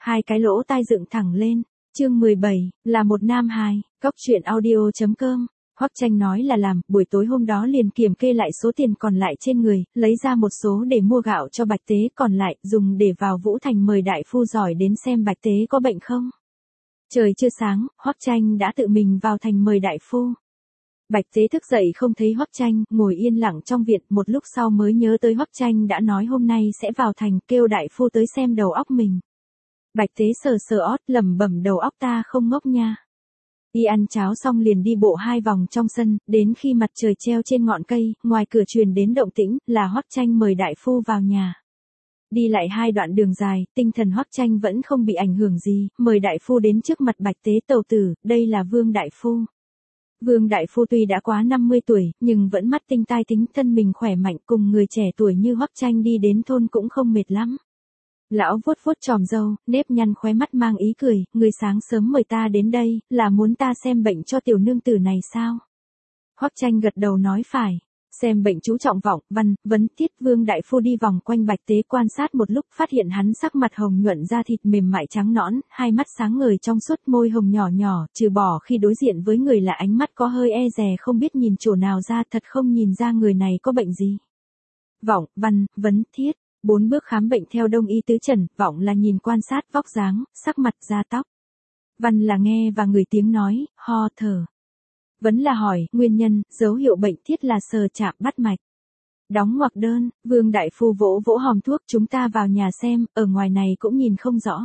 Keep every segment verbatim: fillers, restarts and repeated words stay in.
Hai cái lỗ tai dựng thẳng lên. Chương mười bảy, là một nam hài, Cóc truyện audio chấm com. Hoắc Tranh nói là làm, buổi tối hôm đó liền kiểm kê lại số tiền còn lại trên người, lấy ra một số để mua gạo cho Bạch Tế, còn lại dùng để vào Vũ Thành mời đại phu giỏi đến xem Bạch Tế có bệnh không. Trời chưa sáng, Hoắc Tranh đã tự mình vào thành mời đại phu. Bạch Tế thức dậy không thấy Hoắc Tranh, ngồi yên lặng trong viện, một lúc sau mới nhớ tới Hoắc Tranh đã nói hôm nay sẽ vào thành, kêu đại phu tới xem đầu óc mình. Bạch Tế sờ sờ ót, lẩm bẩm đầu óc ta không ngốc nha. Y ăn cháo xong liền đi bộ hai vòng trong sân, đến khi mặt trời treo trên ngọn cây, ngoài cửa truyền đến động tĩnh, là Hoắc Tranh mời đại phu vào nhà. Đi lại hai đoạn đường dài, tinh thần Hoắc Tranh vẫn không bị ảnh hưởng gì, mời đại phu đến trước mặt Bạch Tế tàu tử, đây là Vương đại phu. Vương đại phu tuy đã quá năm mươi tuổi, nhưng vẫn mắt tinh tai tính, thân mình khỏe mạnh, cùng người trẻ tuổi như Hoắc Tranh đi đến thôn cũng không mệt lắm. Lão vuốt vuốt chòm râu, nếp nhăn khóe mắt mang ý cười, người sáng sớm mời ta đến đây, là muốn ta xem bệnh cho tiểu nương tử này sao? Hoắc Tranh gật đầu nói phải. Xem bệnh chú trọng vọng, văn, vấn, tiết. Vương đại phu đi vòng quanh Bạch Tế quan sát một lúc, phát hiện hắn sắc mặt hồng nhuận, da thịt mềm mại trắng nõn, hai mắt sáng ngời trong suốt, môi hồng nhỏ nhỏ, trừ bỏ khi đối diện với người là ánh mắt có hơi e dè không biết nhìn chỗ nào ra, thật không nhìn ra người này có bệnh gì. Vọng, văn, vấn, thiết. Bốn bước khám bệnh theo đông y tứ trần, vọng là nhìn quan sát vóc dáng, sắc mặt, da tóc. Văn là nghe và ngửi tiếng nói, ho, thở. Vấn là hỏi, nguyên nhân, dấu hiệu bệnh, thiết là sờ chạm bắt mạch. Đóng ngoặc đơn, Vương đại phu vỗ vỗ hòm thuốc, chúng ta vào nhà xem, ở ngoài này cũng nhìn không rõ.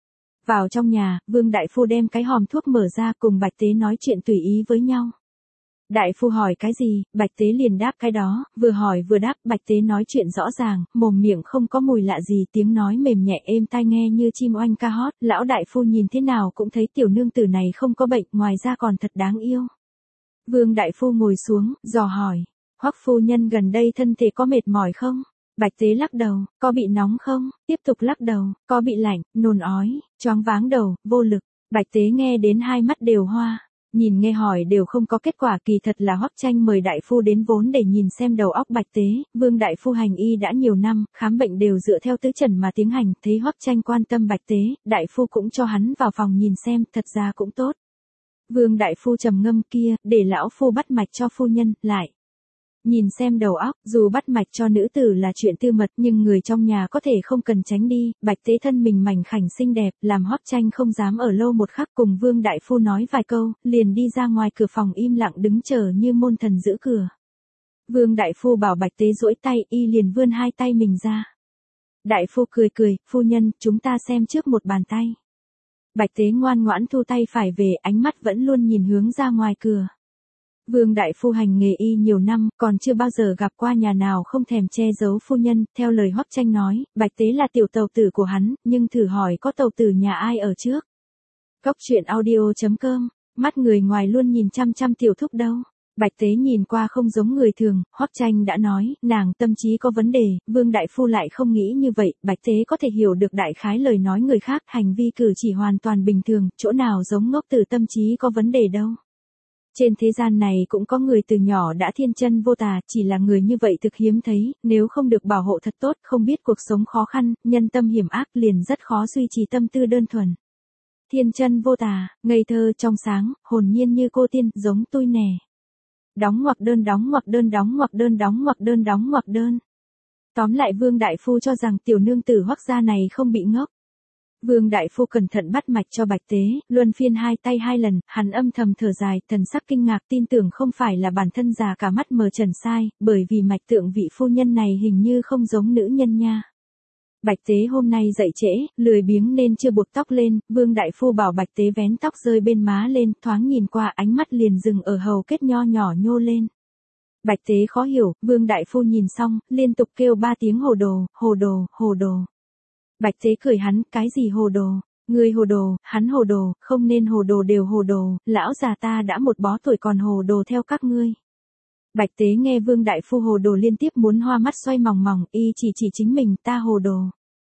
Vào trong nhà, Vương đại phu đem cái hòm thuốc mở ra, cùng Bạch Tế nói chuyện tùy ý với nhau. Đại phu hỏi cái gì, Bạch Tế liền đáp cái đó, vừa hỏi vừa đáp, Bạch Tế nói chuyện rõ ràng, mồm miệng không có mùi lạ gì, tiếng nói mềm nhẹ êm tai nghe như chim oanh ca hót, lão đại phu nhìn thế nào cũng thấy tiểu nương tử này không có bệnh, ngoài ra còn thật đáng yêu. Vương đại phu ngồi xuống, dò hỏi, Hoắc phu nhân gần đây thân thể có mệt mỏi không? Bạch Tế lắc đầu, có bị nóng không? Tiếp tục lắc đầu, có bị lạnh, nôn ói, choáng váng đầu, vô lực. Bạch Tế nghe đến hai mắt đều hoa. Nhìn nghe hỏi đều không có kết quả, kỳ thật là Hoắc Tranh mời đại phu đến vốn để nhìn xem đầu óc Bạch Tế. Vương đại phu hành y đã nhiều năm, khám bệnh đều dựa theo tứ trần mà tiến hành, thấy Hoắc Tranh quan tâm Bạch Tế, đại phu cũng cho hắn vào phòng nhìn xem, thật ra cũng tốt. Vương đại phu trầm ngâm kia, để lão phu bắt mạch cho phu nhân, lại nhìn xem đầu óc, dù bắt mạch cho nữ tử là chuyện tư mật, nhưng người trong nhà có thể không cần tránh đi. Bạch Tế thân mình mảnh khảnh xinh đẹp, làm Hoắc Tranh không dám ở lâu một khắc, cùng Vương đại phu nói vài câu, liền đi ra ngoài cửa phòng im lặng đứng chờ như môn thần giữ cửa. Vương đại phu bảo Bạch Tế duỗi tay, y liền vươn hai tay mình ra. Đại phu cười cười, phu nhân, chúng ta xem trước một bàn tay. Bạch Tế ngoan ngoãn thu tay phải về, ánh mắt vẫn luôn nhìn hướng ra ngoài cửa. Vương đại phu hành nghề y nhiều năm, còn chưa bao giờ gặp qua nhà nào không thèm che giấu phu nhân, theo lời Hoắc Tranh nói, Bạch Tế là tiểu tàu tử của hắn, nhưng thử hỏi có tàu tử nhà ai ở trước. Cóc truyện audio chấm com, mắt người ngoài luôn nhìn chăm chăm tiểu thúc đâu. Bạch Tế nhìn qua không giống người thường, Hoắc Tranh đã nói, nàng tâm trí có vấn đề, Vương đại phu lại không nghĩ như vậy, Bạch Tế có thể hiểu được đại khái lời nói người khác, hành vi cử chỉ hoàn toàn bình thường, chỗ nào giống ngốc tử tâm trí có vấn đề đâu. Trên thế gian này cũng có người từ nhỏ đã thiên chân vô tà, chỉ là người như vậy thực hiếm thấy, nếu không được bảo hộ thật tốt, không biết cuộc sống khó khăn, nhân tâm hiểm ác liền rất khó duy trì tâm tư đơn thuần. Thiên chân vô tà, ngây thơ trong sáng, hồn nhiên như cô tiên, giống tôi nè. Đóng ngoặc đơn đóng ngoặc đơn đóng ngoặc đơn đóng ngoặc đơn đóng ngoặc đơn. Tóm lại Vương đại phu cho rằng tiểu nương tử Hoắc gia này không bị ngốc. Vương đại phu cẩn thận bắt mạch cho Bạch Tế, luân phiên hai tay hai lần, hắn âm thầm thở dài, thần sắc kinh ngạc, tin tưởng không phải là bản thân già cả mắt mờ trần sai, bởi vì mạch tượng vị phu nhân này hình như không giống nữ nhân nha. Bạch Tế hôm nay dậy trễ, lười biếng nên chưa buộc tóc lên, Vương đại phu bảo Bạch Tế vén tóc rơi bên má lên, thoáng nhìn qua ánh mắt liền dừng ở hầu kết nho nhỏ nhô lên. Bạch Tế khó hiểu, Vương đại phu nhìn xong, liên tục kêu ba tiếng hồ đồ, hồ đồ, hồ đồ. Bạch Tế cười hắn, cái gì hồ đồ, người hồ đồ, hắn hồ đồ, không nên hồ đồ đều hồ đồ, lão già ta đã một bó tuổi còn hồ đồ theo các ngươi. Bạch Tế nghe Vương đại phu hồ đồ liên tiếp muốn hoa mắt xoay mòng mòng, y chỉ chỉ chính mình, ta hồ đồ.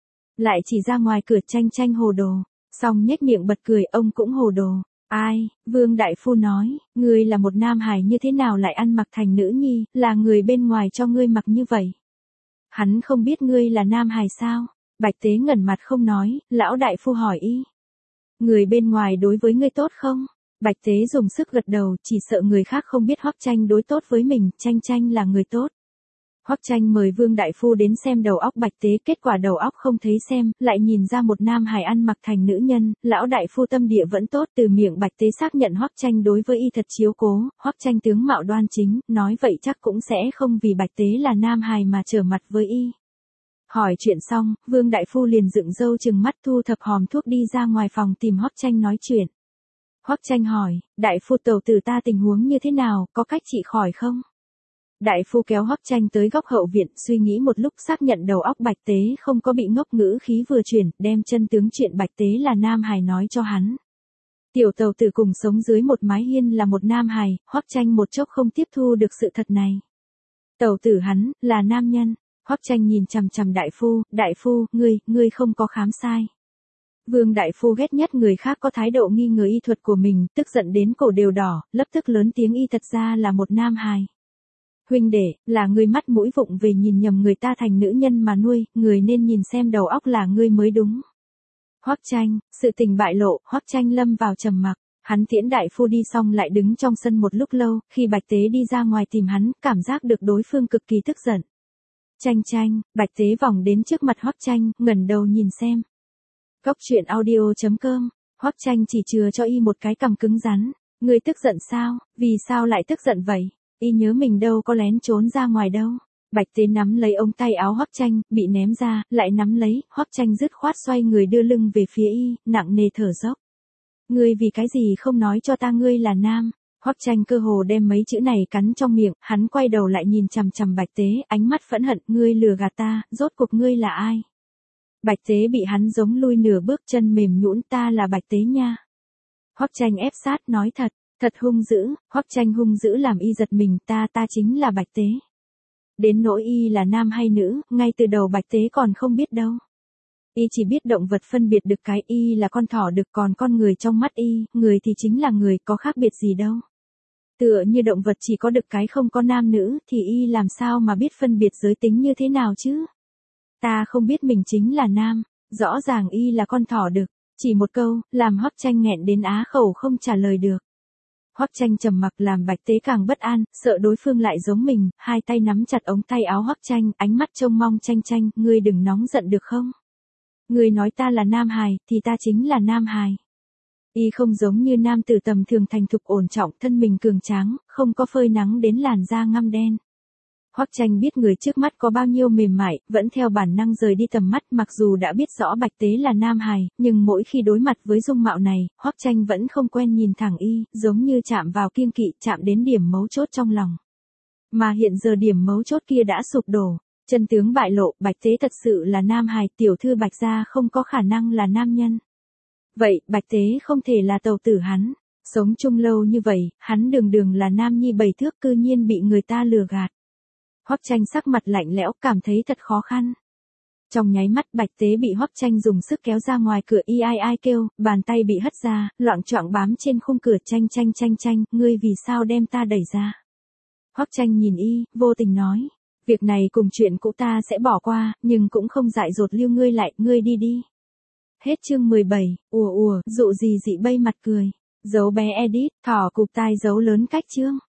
Lại chỉ ra ngoài cửa Tranh Tranh hồ đồ, xong nhếch miệng bật cười, ông cũng hồ đồ. Ai, Vương đại phu nói, ngươi là một nam hài như thế nào lại ăn mặc thành nữ nhi, là người bên ngoài cho ngươi mặc như vậy. Hắn không biết ngươi là nam hài sao? Bạch Tế ngẩn mặt không nói, lão đại phu hỏi y. Người bên ngoài đối với ngươi tốt không? Bạch Tế dùng sức gật đầu, chỉ sợ người khác không biết Hoắc Tranh đối tốt với mình, Tranh Tranh là người tốt. Hoắc Tranh mời Vương đại phu đến xem đầu óc Bạch Tế, kết quả đầu óc không thấy xem, lại nhìn ra một nam hài ăn mặc thành nữ nhân, lão đại phu tâm địa vẫn tốt, từ miệng Bạch Tế xác nhận Hoắc Tranh đối với y thật chiếu cố, Hoắc Tranh tướng mạo đoan chính, nói vậy chắc cũng sẽ không vì Bạch Tế là nam hài mà trở mặt với y. Hỏi chuyện xong, Vương đại phu liền dựng râu trừng mắt thu thập hòm thuốc đi ra ngoài phòng tìm Hoắc Tranh nói chuyện. Hoắc Tranh hỏi, đại phu tẩu tử ta tình huống như thế nào, có cách trị khỏi không? Đại phu kéo Hoắc Tranh tới góc hậu viện, suy nghĩ một lúc xác nhận đầu óc Bạch Tế không có bị ngốc, ngữ khí vừa chuyển, đem chân tướng chuyện Bạch Tế là nam hài nói cho hắn. Tiểu tẩu tử cùng sống dưới một mái hiên là một nam hài, Hoắc Tranh một chốc không tiếp thu được sự thật này. Tẩu tử hắn, là nam nhân. Hoắc Tranh nhìn chằm chằm đại phu, đại phu, ngươi, ngươi không có khám sai. Vương đại phu ghét nhất người khác có thái độ nghi ngờ y thuật của mình, tức giận đến cổ đều đỏ, lập tức lớn tiếng y thật ra là một nam hài. Huynh đệ, là ngươi mắt mũi vụng về nhìn nhầm người ta thành nữ nhân mà nuôi, người nên nhìn xem đầu óc là ngươi mới đúng. Hoắc Tranh, sự tình bại lộ, Hoắc Tranh lâm vào trầm mặc, hắn tiễn đại phu đi xong lại đứng trong sân một lúc lâu, khi Bạch Tế đi ra ngoài tìm hắn, cảm giác được đối phương cực kỳ tức giận. Tranh Tranh, Bạch Tế vòng đến trước mặt Hoắc Tranh, ngẩng đầu nhìn xem. Cốc truyện audio chấm com, Hoắc Tranh chỉ chừa cho y một cái cằm cứng rắn, ngươi tức giận sao, vì sao lại tức giận vậy? Y nhớ mình đâu có lén trốn ra ngoài đâu. Bạch Tế nắm lấy ống tay áo Hoắc Tranh, bị ném ra, lại nắm lấy, Hoắc Tranh dứt khoát xoay người đưa lưng về phía y, nặng nề thở dốc. Ngươi vì cái gì không nói cho ta ngươi là nam? Hoắc Tranh cơ hồ đem mấy chữ này cắn trong miệng, hắn quay đầu lại nhìn chằm chằm Bạch Tế, ánh mắt phẫn hận, ngươi lừa gạt ta, rốt cuộc ngươi là ai? Bạch Tế bị hắn giống lui nửa bước, chân mềm nhũn, ta là Bạch Tế nha. Hoắc Tranh ép sát nói thật. Thật hung dữ, Hoắc Tranh hung dữ làm y giật mình, ta ta chính là Bạch Tế. Đến nỗi y là nam hay nữ, ngay từ đầu Bạch Tế còn không biết đâu. Y chỉ biết động vật phân biệt được cái y là con thỏ đực, còn con người trong mắt y, người thì chính là người, có khác biệt gì đâu. Tựa như động vật chỉ có đực cái không có nam nữ, thì y làm sao mà biết phân biệt giới tính như thế nào chứ? Ta không biết mình chính là nam, rõ ràng y là con thỏ đực, chỉ một câu, làm Hoắc Tranh nghẹn đến á khẩu không trả lời được. Hoắc Tranh trầm mặc làm Bạch Tế càng bất an, sợ đối phương lại giống mình, hai tay nắm chặt ống tay áo Hoắc Tranh, ánh mắt trông mong. Tranh Tranh, ngươi đừng nóng giận được không? Ngươi nói ta là nam hài, thì ta chính là nam hài. Y không giống như nam tử tầm thường thành thục ổn trọng, thân mình cường tráng, không có phơi nắng đến làn da ngăm đen. Hoắc Tranh biết người trước mắt có bao nhiêu mềm mại, vẫn theo bản năng rời đi tầm mắt, mặc dù đã biết rõ Bạch Tế là nam hài, nhưng mỗi khi đối mặt với dung mạo này, Hoắc Tranh vẫn không quen nhìn thẳng y, giống như chạm vào kiêng kỵ, chạm đến điểm mấu chốt trong lòng. Mà hiện giờ điểm mấu chốt kia đã sụp đổ, chân tướng bại lộ, Bạch Tế thật sự là nam hài, tiểu thư Bạch gia không có khả năng là nam nhân. Vậy, Bạch Tế không thể là tẩu tử hắn, sống chung lâu như vậy, hắn đường đường là nam nhi bảy thước, cư nhiên bị người ta lừa gạt. Hoắc Tranh sắc mặt lạnh lẽo, cảm thấy thật khó khăn. Trong nháy mắt Bạch Tế bị Hoắc Tranh dùng sức kéo ra ngoài cửa, y ai ai kêu, bàn tay bị hất ra, loạng choạng bám trên khung cửa. Tranh Tranh Tranh Tranh, ngươi vì sao đem ta đẩy ra? Hoắc Tranh nhìn y, vô tình nói, việc này cùng chuyện cũ ta sẽ bỏ qua, nhưng cũng không dại dột lưu ngươi lại, ngươi đi đi. Hết chương mười bảy, ùa ùa, dụ gì dị bay mặt cười, dấu bé edit, thỏ cụp tai dấu lớn cách chương.